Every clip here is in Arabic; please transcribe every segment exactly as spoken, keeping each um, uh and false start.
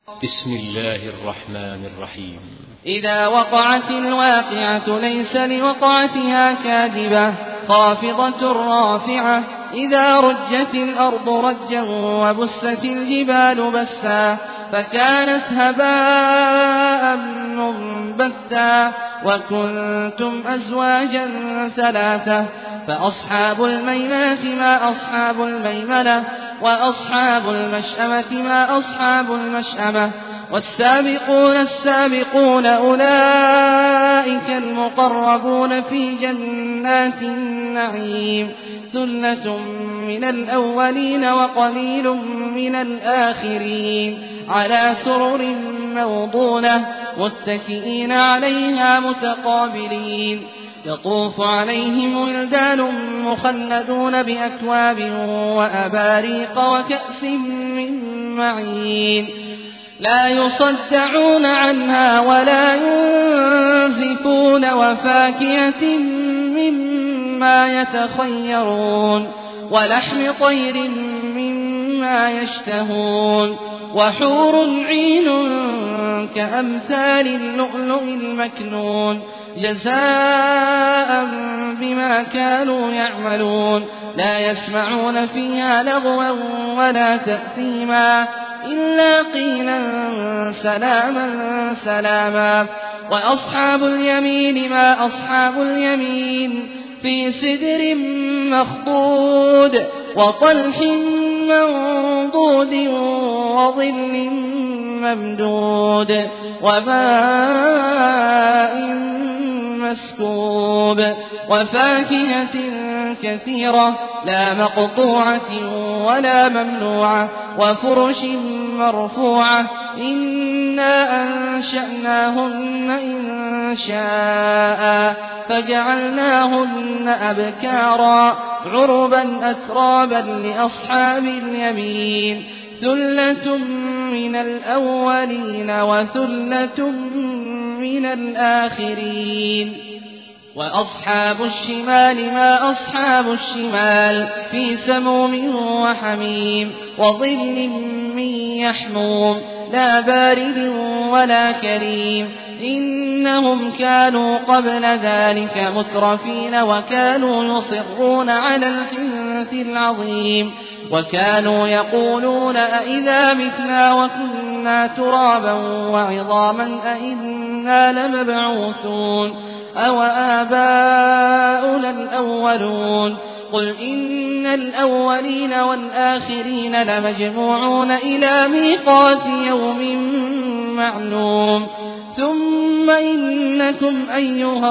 بسم الله الرحمن الرحيم. إذا وقعت الواقعة ليس لوقعتها كاذبة خافضة رافعة إذا رجت الأرض رجا وبست الجبال بسا فكانت هباء منبثا وكنتم أزواجا ثلاثة فأصحاب الميمنة ما أصحاب الميمنة وأصحاب المشأمة ما أصحاب المشأمة والسابقون السابقون أولئك المقربون في جنات النعيم ثلة من الأولين وقليل من الآخرين على سرر موضونة متكئين عليها متقابلين يطوف عليهم ولدان مخلدون بأكواب وأباريق وكأس من معين لا يصدعون عنها ولا ينزفون وفاكهة مما يتخيرون ولحم طير مما يشتهون وحور عين كأمثال اللؤلؤ المكنون جزاء بما كانوا يعملون لا يسمعون فيها لغوا ولا تأثيما إلا قيلا سلاما سلاما وأصحاب اليمين ما أصحاب اليمين في سدر مخضود وطلح منضود وظل ممدود وماء مسكوب وفاكهة كثيرة لا مقطوعة ولا ممنوعة وفرش مرفوعة إنا أنشأناهن إن شاء فجعلناهن أبكارا عربا أترابا لأصحاب اليمين ثلة من الأولين وثلة من الآخرين وأصحاب الشمال ما أصحاب الشمال في سموم وحميم وظل من يحموم لا بارد ولا كريم إنهم كانوا قبل ذلك مترفين وكانوا يصرون على الحنث العظيم وكانوا يقولون أئذا متنا وكنا ترابا وعظاما أئنا لمبعوثون أو آباؤنا الأولون قل إن الأولين والآخرين لمجموعون إلى ميقات يوم معلوم ثم إنكم أيها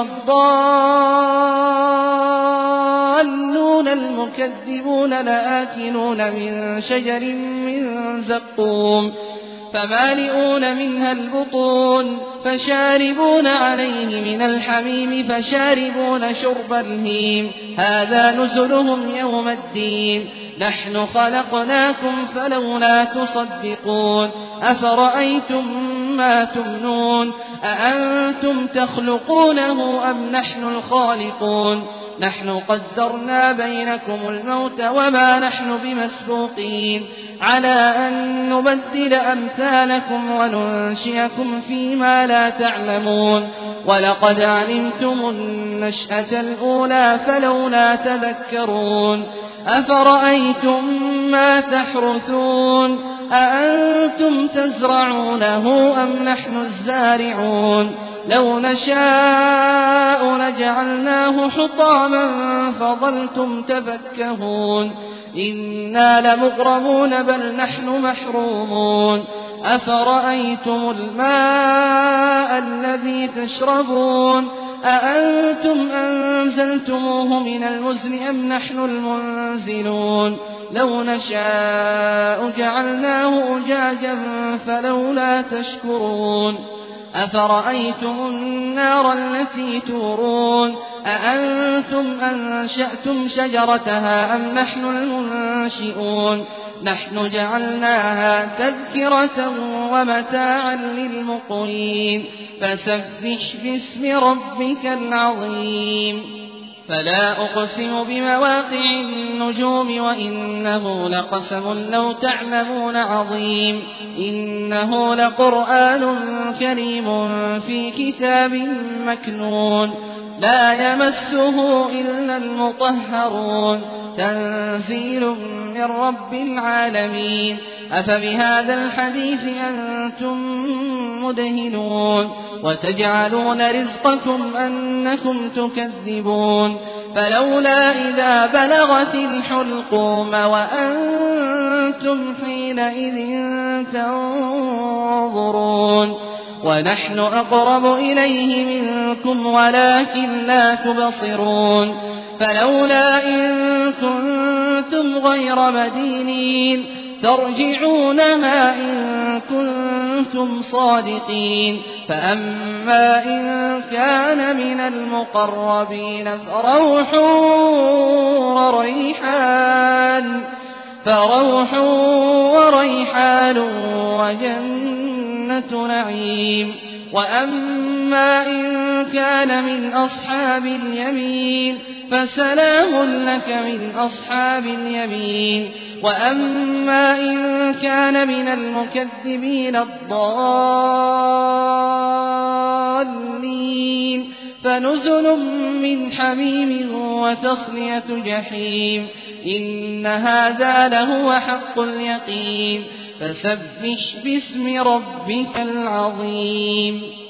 الضالون المكذبون لآكلون من شجر من زقوم فمالئون منها البطون فشاربون عليه من الحميم فشاربون شرب الهيم هذا نزلهم يوم الدين نحن خلقناكم فلولا تصدقون أفرأيتم ما تمنون أأنتم تخلقونه أم نحن الخالقون نحن قدرنا بينكم الموت وما نحن بمسبوقين على أن نبدل أمثالكم وننشئكم فيما لا تعلمون ولقد علمتم النشأة الأولى فلولا تذكرون أفرأيتم ما تحرثون أأنتم تزرعونه أم نحن الزارعون لو نشاء لجعلناه حطاما فظلتم تفكهون إنا لمغرمون بل نحن محرومون أفرأيتم الماء الذي تشربون أأنتم أنزلتموه من المزن أم نحن المنزلون لو نشاء جعلناه أجاجا فلولا تشكرون أفرأيتم النار التي تورون أأنتم أنشأتم شجرتها أم نحن المنشئون نحن جعلناها تذكرة ومتاعا للمقوين فسبح باسم ربك العظيم فلا أقسم بمواقع النجوم وإنه لقسم لو تعلمون عظيم إنه لقرآن كريم في كتاب مكنون لا يمسه إلا المطهرون تنزيل من رب العالمين أفبهذا الحديث أنتم مدهنون وتجعلون رزقكم أنكم تكذبون فلولا إذا بلغت الحلقوم وأنتم حينئذ تنظرون ونحن أقرب إليه منكم ولكن لا تبصرون فلولا إن كنتم غير مدينين ترجعونها إن كنتم صادقين فأما إن كان من المقربين فروح وريحان فروح وريحان وجنة نعيم وأما إن كان من أصحاب اليمين فسلام لك من أصحاب اليمين وأما إن كان من المكذبين الضالين فنزل من حميم وتصلية جحيم إن هذا لهو حق اليقين فسبح باسم ربك العظيم.